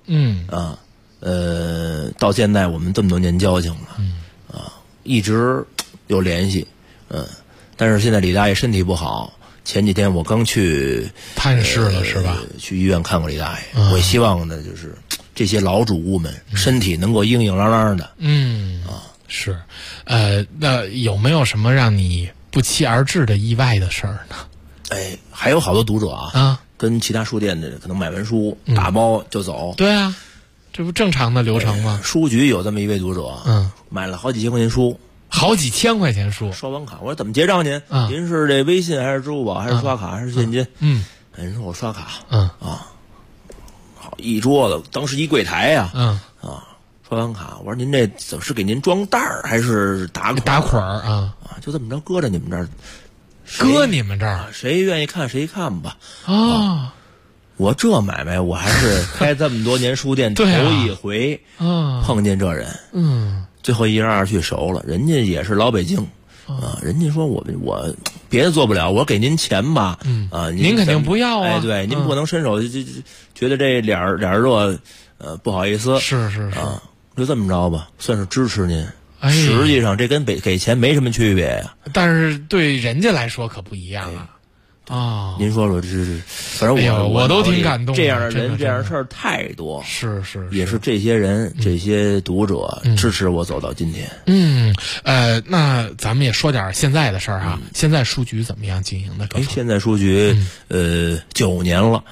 到现在我们这么多年交情了，一直有联系，但是现在李大爷身体不好。前几天我刚去探视了，是吧？ 去医院看过李大爷。我希望呢，就是这些老主顾们身体能够硬硬朗朗的。 是。那有没有什么让你不期而至的意外的事儿呢？ 还有好多读者跟其他书店的可能买完书打包就走。 对啊，这不正常的流程吗？ 书局有这么一位读者，买了好几千块钱书。 好几千块钱书， 刷完卡，我说怎么结账您？您是这微信还是支付宝还是刷卡还是现金？人说我刷卡。好一桌子，当时一柜台呀，刷完卡，我说您这怎么是给您装袋儿还是打捆儿啊？ 就这么着搁着你们这儿， 搁你们这儿， 谁愿意看谁看吧。我这买卖我还是开这么多年书店头一回碰见这人。最后一来二去熟了，人家也是老北京，人家说我别的做不了，我给您钱吧， 您肯定不要啊， 对，您不能伸手就觉得这脸热，不好意思， 是就这么着吧，算是支持您。实际上这跟给钱没什么区别呀， 但是对人家来说可不一样啊。 您说这反正我都挺感动的。 这样的人这样的事儿太多， 是也是这些人这些读者支持我走到今天。 那咱们也说点现在的事儿哈。现在书局怎么样经营的？ 现在书局9年了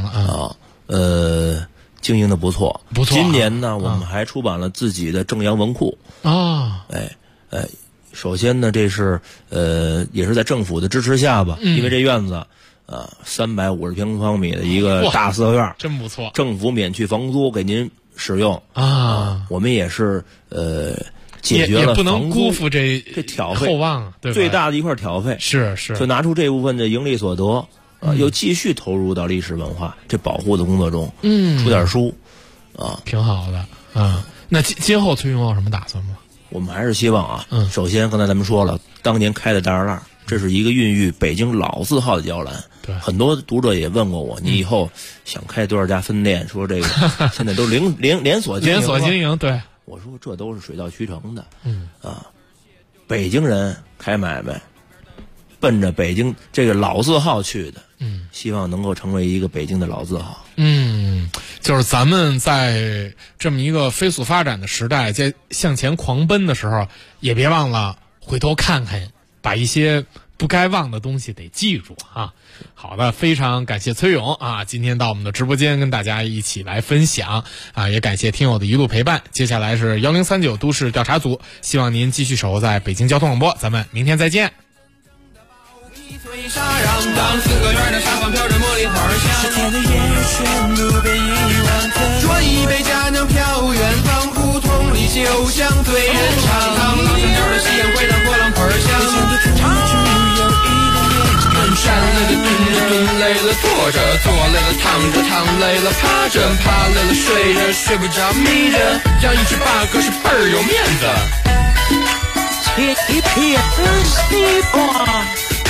经营的不错。今年呢，我们还出版了自己的正阳文库首先呢，这是也是在政府的支持下吧，因为这院子350平方米的一个大四合院， 真不错。 政府免去房租给您使用我们也是解决了也不能辜负这挑费厚望，对吧？ 最大的一块挑费是， 就拿出这部分的盈利所得又继续投入到历史文化这保护的工作中，出点书挺好的那今后崔勇有什么打算吗？ 我们还是希望啊，首先刚才咱们说了，当年开的大栅栏，这是一个孕育北京老字号的摇篮。 对， 很多读者也问过我，你以后想开多少家分店？说这个现在都连锁经营，对。 我说这都是水到渠成的。北京人开买卖，奔着北京这个老字号去的。希望能够成为一个北京的老字号。 就是咱们在这么一个飞速发展的时代，在向前狂奔的时候，也别忘了回头看看，把一些不该忘的东西得记住啊。好的，非常感谢崔勇啊，今天到我们的直播间跟大家一起来分享啊，也感谢听友的一路陪伴。接下来是1039都市调查组，希望您继续守候在北京交通广播，咱们明天再见。 当4个圆的沙发飘着茉莉花香，10天的夜全都被遗忘。转一杯佳酿飘远方，胡同里酒香醉人肠。浪声角的夕阳回荡波浪花香。站累了蹲着，蹲累了坐着，坐累了躺着，躺累了趴着，趴累了睡着，睡不着眯着，养一只八哥是倍儿有面子。铁西瓜。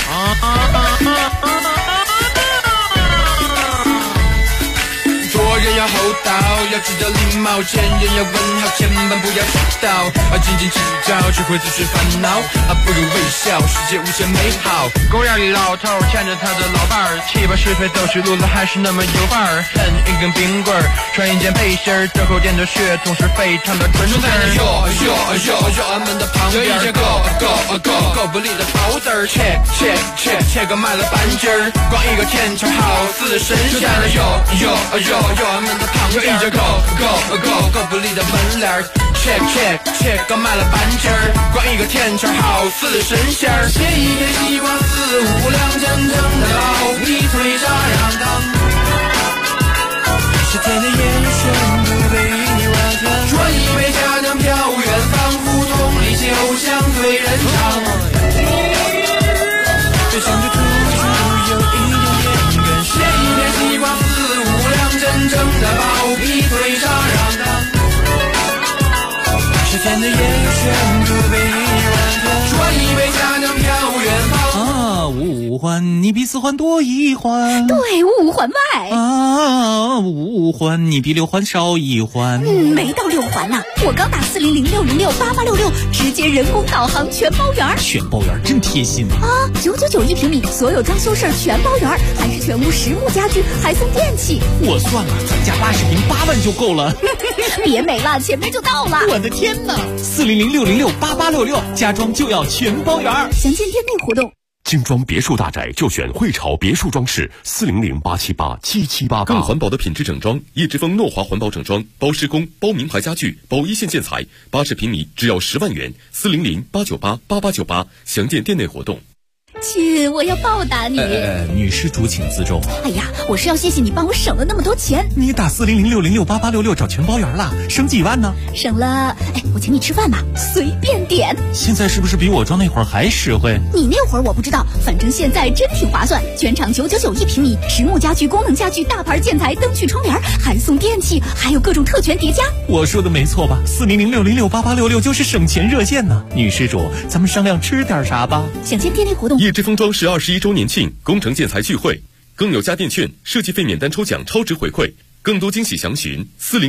做人要厚道，要知道礼貌，见人要问好，千万不要迟到。斤斤计较只会自寻烦恼，不如微笑，世界无限美好。公园里老头牵着他的老伴儿，7、8、10岁走起路来还是那么有范儿。啃一根冰棍儿，穿一件背心儿，这口店的血统是非常的纯正。yo 俺们的旁边有一件够不力的包子儿，切个卖了半斤儿，光一个天桥好似神仙儿。yo俺们的旁边有一件够不力的门脸儿，切个卖了半斤儿，光一个天桥好似神仙儿。切一片西瓜4、5两，真正的老皮脆沙瓤当。10天的夜全都被遗忘。转一杯佳酿飘远方，胡同里酒香醉人肠。就像这猪有一点点根，切一片西瓜4、5两，真正的老皮脆沙瓤当。10天的夜全都被遗忘。转一杯佳酿飘远方。 五环你比4环多1环， 对，5环外 5环你比6环少1环。 没到6环呢，我刚打400-606-8866，直接人工导航全包圆。 全包圆真贴心啊！999一平米，所有装修事儿全包圆，还是全屋实木家具，还送电器。 我算了，咱家80平8万就够了。 别美了，前面就到了。 我的天哪！400-606-8866，家装就要全包圆。 详见店内活动。 精装别墅大宅就选汇潮别墅装饰，400-878-7788。更环保的品质整装，叶之峰诺华环保整装，包施工、包名牌家具、包一线建材，80平米只要10万元，400-898-8898。详见店内活动。 亲，我要报答你。 女施主请自重。 哎呀，我是要谢谢你帮我省了那么多钱。 你打400-606-8866找全包圆了，省几万呢？ 省了，我请你吃饭吧，随便点。 现在是不是比我装那会儿还实惠？ 你那会儿我不知道，反正现在真挺划算。全场999一平米，实木家具、功能家具、大牌建材、灯具、窗帘，还送电器，还有各种特权叠加。 我说的没错吧？400-606-8866就是省钱热线呢。女施主，咱们商量吃点啥吧？ 详见店内活动。 叶之峰装饰21周年庆工程建材聚会，更有家电券、设计费免单抽奖超值回馈，更多惊喜详询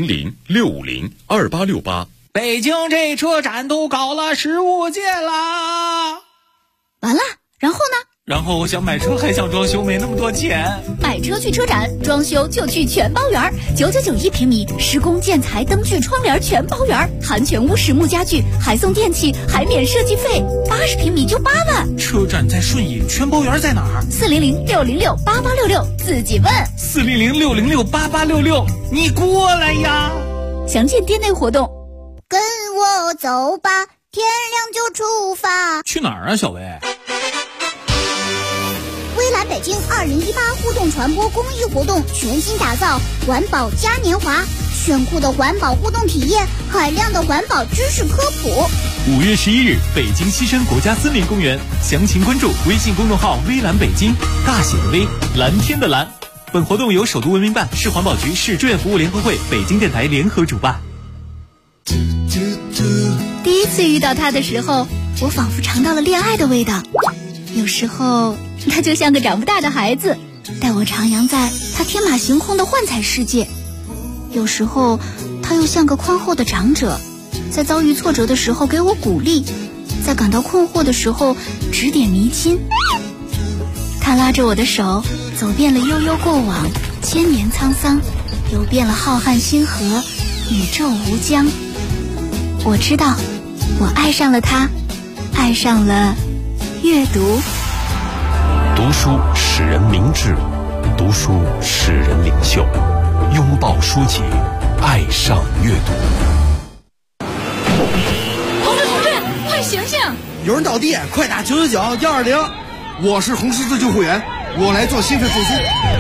400-650-2868。 北京这车展都搞了15届啦！ 完了，然后呢？ 然后我想买车还想装修，没那么多钱。 买车去车展，装修就去全包圆，999一平米，施工建材、灯具、窗帘全包圆，含全屋实木家具，还送电器，还免设计费，80平米就8万。 车展在顺义，全包圆在哪儿 ？400-606-8866，自己问。 400-606-8866，你过来呀！ 详见店内活动。 跟我走吧，天亮就出发。 去哪儿啊，小薇？ 微蓝北京2018互动传播公益活动全新打造环保嘉年华，炫酷的环保互动体验，海量的环保知识科普。 5月11日，北京西山国家森林公园，详情关注微信公众号微蓝北京，大写的微，蓝天的蓝。本活动由首都文明办、市环保局、市志愿服务联合会、北京电台联合主办。 第一次遇到他的时候，我仿佛尝到了恋爱的味道。有时候他就像个长不大的孩子，带我徜徉在他天马行空的幻彩世界。有时候他又像个宽厚的长者，在遭遇挫折的时候给我鼓励，在感到困惑的时候指点迷津。他拉着我的手，走遍了悠悠过往，千年沧桑，游遍了浩瀚星河，宇宙无疆。我知道，我爱上了他，爱上了阅读。 读书使人明智，读书使人领袖。拥抱书籍，爱上阅读。 同志，快醒醒！ 有人倒地，快打999-120。我是红十字救护员，我来做心肺复苏。